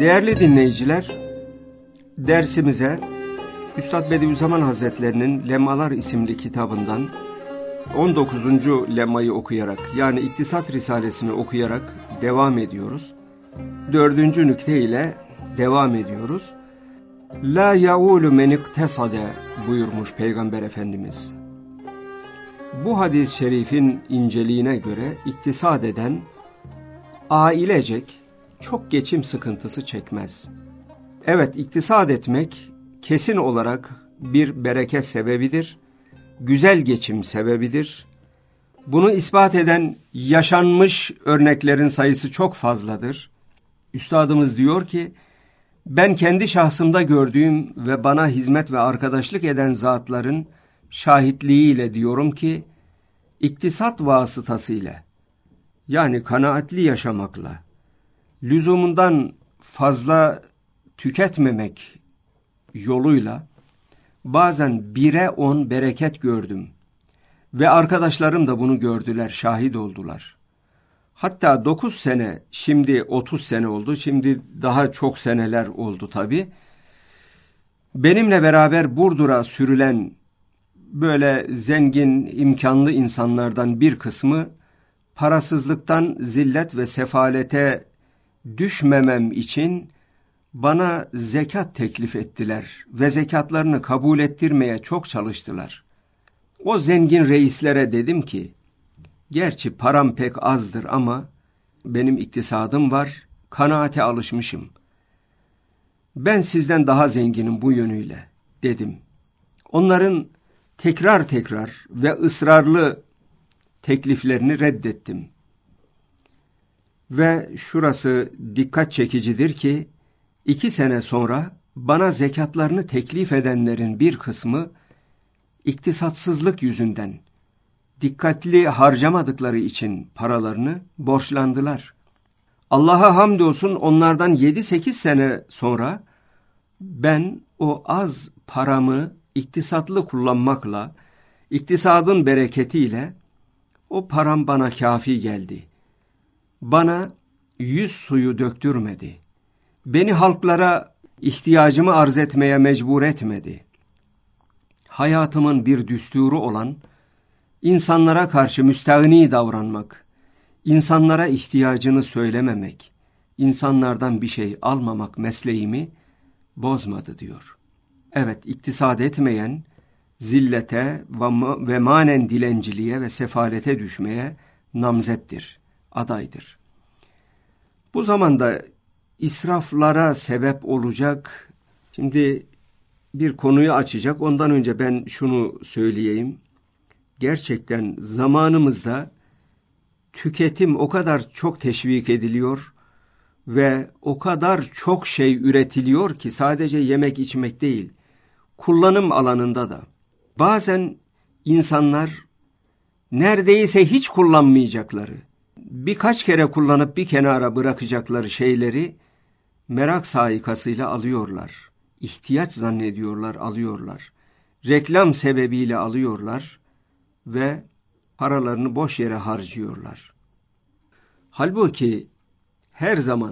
Değerli dinleyiciler, dersimize Üstad Bediüzzaman Hazretlerinin Lemmalar isimli kitabından 19. lemmayı okuyarak, yani İktisat Risalesini okuyarak devam ediyoruz. 4. nükte ile devam ediyoruz. La yaulu men iktesade buyurmuş Peygamber Efendimiz. Bu hadis-i şerifin inceliğine göre iktisad eden ailecek çok geçim sıkıntısı çekmez. Evet, iktisad etmek kesin olarak bir bereket sebebidir, güzel geçim sebebidir. Bunu ispat eden yaşanmış örneklerin sayısı çok fazladır. Üstadımız diyor ki, ben kendi şahsımda gördüğüm ve bana hizmet ve arkadaşlık eden zatların şahitliğiyle diyorum ki, iktisat vasıtasıyla, yani kanaatli yaşamakla, lüzumundan fazla tüketmemek yoluyla bazen 1'e 10 bereket gördüm. Ve arkadaşlarım da bunu gördüler, şahit oldular. Hatta 9 sene, şimdi 30 sene oldu, şimdi daha çok seneler oldu tabii. Benimle beraber Burdur'a sürülen böyle zengin, imkanlı insanlardan bir kısmı, parasızlıktan zillet ve sefalete düşmemem için bana zekat teklif ettiler ve zekatlarını kabul ettirmeye çok çalıştılar. O zengin reislere dedim ki, gerçi param pek azdır ama benim iktisadım var, kanaate alışmışım. Ben sizden daha zenginim bu yönüyle dedim. Onların tekrar ve ısrarlı tekliflerini reddettim. Ve şurası dikkat çekicidir ki, 2 sene sonra bana zekatlarını teklif edenlerin bir kısmı iktisatsızlık yüzünden, dikkatli harcamadıkları için paralarını borçlandılar. Allah'a hamdolsun onlardan 7-8 sene sonra ben o az paramı iktisatlı kullanmakla, iktisadın bereketiyle o param bana kafi geldi. Bana yüz suyu döktürmedi. Beni halklara ihtiyacımı arz etmeye mecbur etmedi. Hayatımın bir düsturu olan insanlara karşı müstahni davranmak, insanlara ihtiyacını söylememek, insanlardan bir şey almamak mesleğimi bozmadı diyor. Evet, iktisad etmeyen zillete ve manen dilenciliğe ve sefalete düşmeye namzettir, adaydır. Bu zamanda israflara sebep olacak, şimdi bir konuyu açacak, ondan önce ben şunu söyleyeyim. Gerçekten zamanımızda tüketim o kadar çok teşvik ediliyor ve o kadar çok şey üretiliyor ki sadece yemek içmek değil, kullanım alanında da. Bazen insanlar neredeyse hiç kullanmayacakları, birkaç kere kullanıp bir kenara bırakacakları şeyleri merak saikasıyla alıyorlar. İhtiyaç zannediyorlar, alıyorlar. Reklam sebebiyle alıyorlar ve paralarını boş yere harcıyorlar. Halbuki her zaman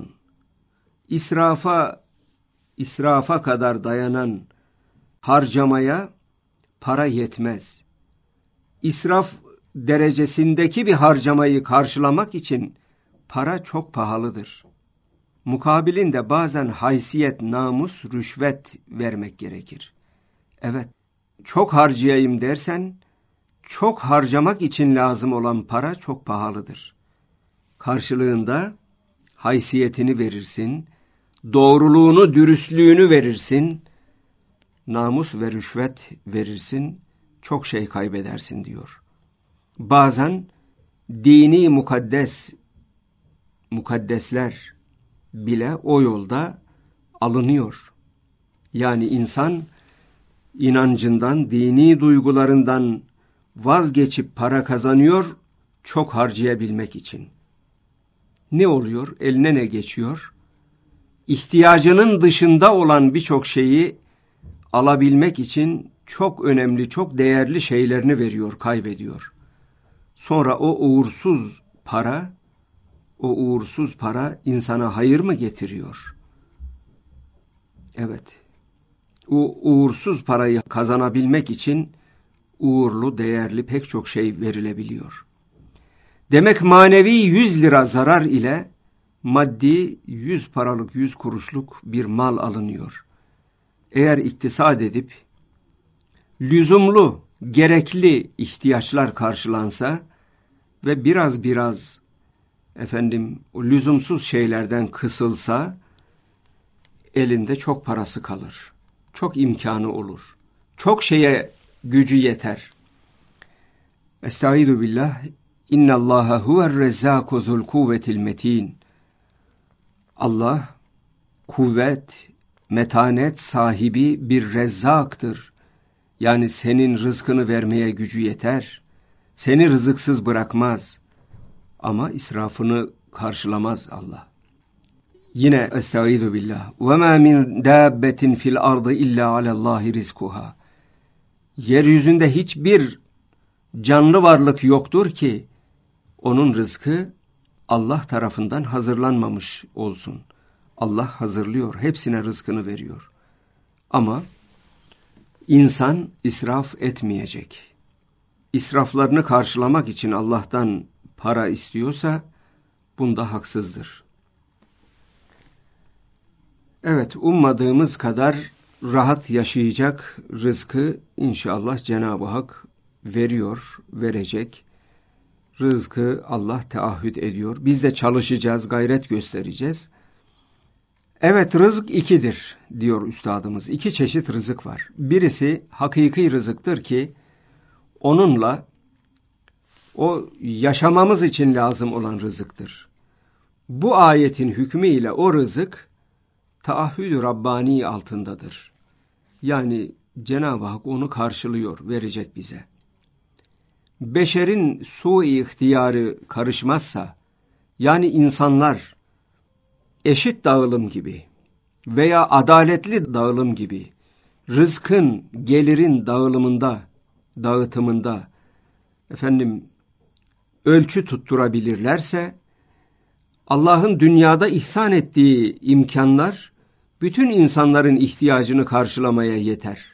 israfa kadar dayanan harcamaya para yetmez. İsraf derecesindeki bir harcamayı karşılamak için para çok pahalıdır. Mukabilinde bazen haysiyet, namus, rüşvet vermek gerekir. Evet, çok harcayayım dersen, çok harcamak için lazım olan para çok pahalıdır. Karşılığında haysiyetini verirsin, doğruluğunu, dürüstlüğünü verirsin, namus ve rüşvet verirsin, çok şey kaybedersin diyor. Bazen dini mukaddesler bile o yolda alınıyor. Yani insan inancından, dini duygularından vazgeçip para kazanıyor, çok harcayabilmek için. Ne oluyor? Eline ne geçiyor? İhtiyacının dışında olan birçok şeyi alabilmek için çok önemli, çok değerli şeylerini veriyor, kaybediyor. Sonra o uğursuz para insana hayır mı getiriyor? Evet, o uğursuz parayı kazanabilmek için uğurlu, değerli pek çok şey verilebiliyor. Demek manevi 100 lira zarar ile maddi 100 paralık, 100 kuruşluk bir mal alınıyor. Eğer iktisat edip lüzumlu, gerekli ihtiyaçlar karşılansa ve biraz o lüzumsuz şeylerden kısılsa elinde çok parası kalır. Çok imkanı olur. Çok şeye gücü yeter. Estaizu billah. İnnallâhe huve'r-rezzâku zul kuvvetil metin. Allah kuvvet, metanet sahibi bir rezzaktır. Yani senin rızkını vermeye gücü yeter. Seni rızıksız bırakmaz. Ama israfını karşılamaz Allah. Yine estaizu billah. وَمَا مِنْ دَابَّةٍ فِي الْأَرْضِ إِلَّا عَلَى اللّٰهِ رِزْكُهَا. Yeryüzünde hiçbir canlı varlık yoktur ki onun rızkı Allah tarafından hazırlanmamış olsun. Allah hazırlıyor, hepsine rızkını veriyor. Ama insan israf etmeyecek. İsraflarını karşılamak için Allah'tan para istiyorsa bunda haksızdır. Evet, ummadığımız kadar rahat yaşayacak rızkı inşallah Cenab-ı Hak veriyor, verecek. Rızkı Allah teahhüt ediyor. Biz de çalışacağız, gayret göstereceğiz. Evet, rızık ikidir diyor üstadımız. İki çeşit rızık var. Birisi hakiki rızıktır ki onunla o yaşamamız için lazım olan rızıktır. Bu ayetin hükmüyle o rızık taahhüd-ü Rabbani altındadır. Yani Cenab-ı Hak onu karşılıyor, verecek bize. Beşerin su-i ihtiyarı karışmazsa, yani insanlar eşit dağılım gibi veya adaletli dağılım gibi rızkın, gelirin dağıtımında ölçü tutturabilirlerse Allah'ın dünyada ihsan ettiği imkanlar bütün insanların ihtiyacını karşılamaya yeter.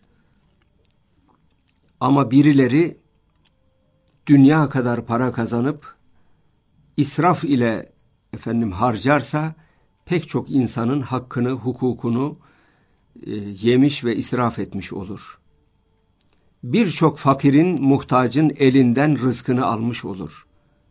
Ama birileri dünya kadar para kazanıp israf ile harcarsa pek çok insanın hakkını, hukukunu yemiş ve israf etmiş olur. Birçok fakirin, muhtacın elinden rızkını almış olur.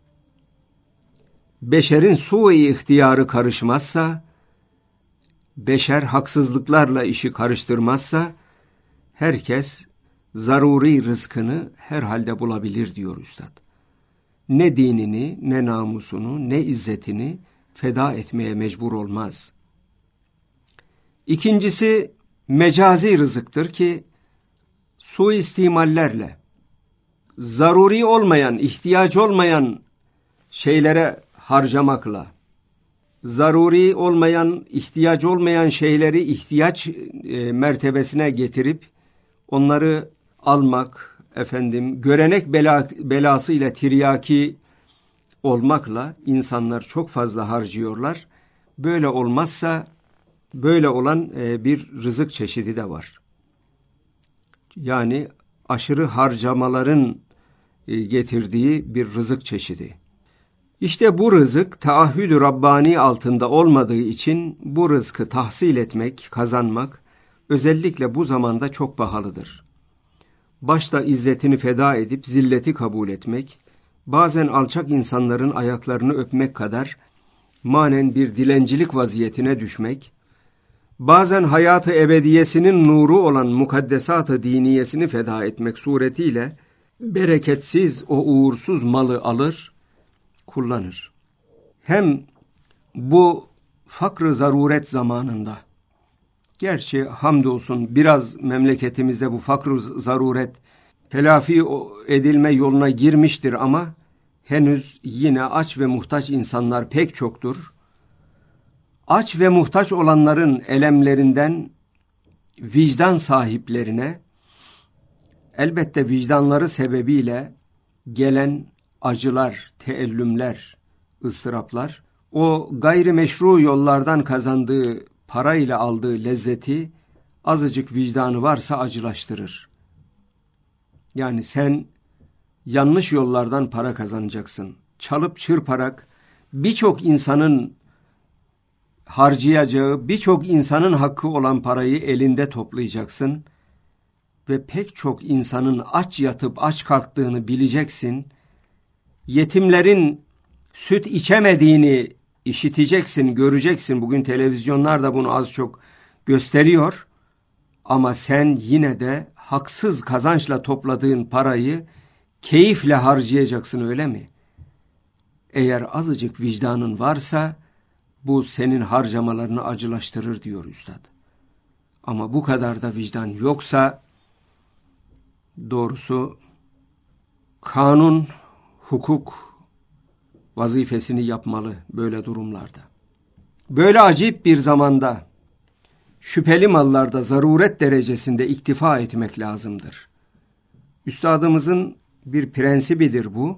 Beşerin su-i ihtiyarı karışmazsa, beşer haksızlıklarla işi karıştırmazsa, herkes zaruri rızkını herhalde bulabilir diyor üstad. Ne dinini, ne namusunu, ne izzetini feda etmeye mecbur olmaz. İkincisi mecazi rızıktır ki suistimallerle, zaruri olmayan, ihtiyacı olmayan şeylere harcamakla, zaruri olmayan, ihtiyacı olmayan şeyleri ihtiyaç mertebesine getirip onları almak, görenek belasıyla tiryaki olmakla insanlar çok fazla harcıyorlar. Böyle olmazsa böyle olan bir rızık çeşidi de var. Yani aşırı harcamaların getirdiği bir rızık çeşidi. İşte bu rızık taahhüd-ü Rabbani altında olmadığı için bu rızkı tahsil etmek, kazanmak özellikle bu zamanda çok pahalıdır. Başta izzetini feda edip zilleti kabul etmek, bazen alçak insanların ayaklarını öpmek kadar manen bir dilencilik vaziyetine düşmek, bazen hayatı ebediyesinin nuru olan mukaddesat-ı diniyesini feda etmek suretiyle bereketsiz o uğursuz malı alır, kullanır. Hem bu fakr-ı zaruret zamanında, gerçi hamdolsun biraz memleketimizde bu fakr-ı zaruret telafi edilme yoluna girmiştir ama henüz yine aç ve muhtaç insanlar pek çoktur. Aç ve muhtaç olanların elemlerinden vicdan sahiplerine elbette vicdanları sebebiyle gelen acılar, teellümler, ıstıraplar, o gayrimeşru yollardan kazandığı parayla aldığı lezzeti azıcık vicdanı varsa acılaştırır. Yani sen yanlış yollardan para kazanacaksın. Çalıp çırparak birçok insanın harcayacağı, birçok insanın hakkı olan parayı elinde toplayacaksın ve pek çok insanın aç yatıp aç kalktığını bileceksin. Yetimlerin süt içemediğini işiteceksin, göreceksin. Bugün televizyonlar da bunu az çok gösteriyor. Ama sen yine de haksız kazançla topladığın parayı keyifle harcayacaksın, öyle mi? Eğer azıcık vicdanın varsa bu senin harcamalarını acılaştırır diyor üstad. Ama bu kadar da vicdan yoksa doğrusu kanun, hukuk vazifesini yapmalı böyle durumlarda. Böyle acip bir zamanda şüpheli mallarda zaruret derecesinde iktifa etmek lazımdır. Üstadımızın bir prensibidir bu.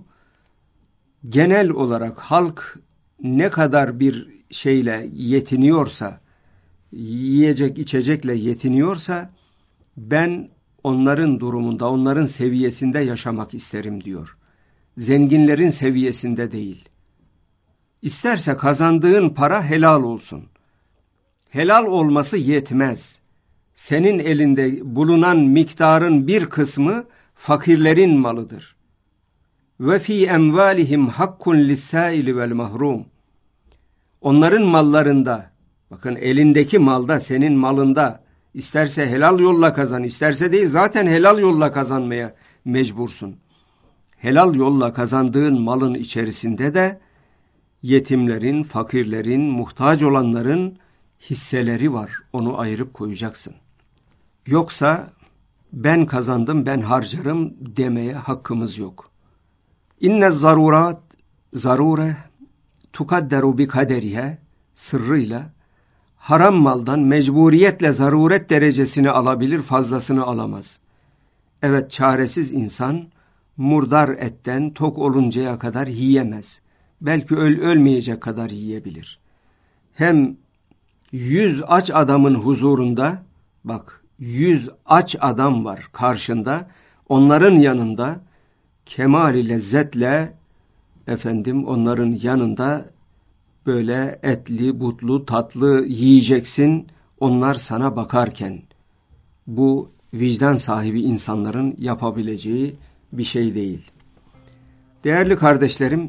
Genel olarak halk ne kadar bir şeyle yetiniyorsa, yiyecek içecekle yetiniyorsa, ben onların durumunda, onların seviyesinde yaşamak isterim diyor. Zenginlerin seviyesinde değil. İsterse kazandığın para helal olsun. Helal olması yetmez. Senin elinde bulunan miktarın bir kısmı fakirlerin malıdır. Ve fi emvalihim hakkun lis-saili vel mahrum. Onların mallarında, bakın elindeki malda, senin malında, isterse helal yolla kazan, isterse değil, zaten helal yolla kazanmaya mecbursun. Helal yolla kazandığın malın içerisinde de yetimlerin, fakirlerin, muhtaç olanların hisseleri var. Onu ayırıp koyacaksın. Yoksa ben kazandım, ben harcarım demeye hakkımız yok. İnne zarurat, zarure tukadderu bi kaderihe, sırrıyla haram maldan mecburiyetle zaruret derecesini alabilir, fazlasını alamaz. Evet, çaresiz insan murdar etten tok oluncaya kadar yiyemez. Belki ölmeyecek kadar yiyebilir. Hem 100 aç adamın huzurunda, bak 100 aç adam var karşında, onların yanında kemal-i lezzetle onların yanında böyle etli, butlu, tatlı yiyeceksin, onlar sana bakarken. Bu vicdan sahibi insanların yapabileceği bir şey değil. Değerli kardeşlerim,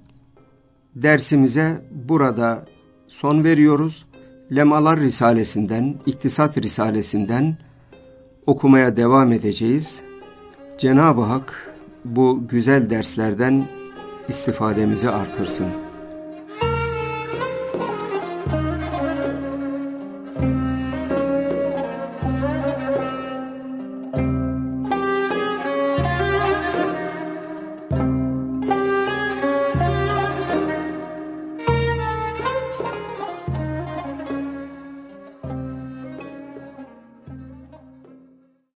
dersimize burada son veriyoruz. Lemalar Risalesinden, İktisat Risalesinden okumaya devam edeceğiz. Cenab-ı Hak bu güzel derslerden istifademizi artırsın.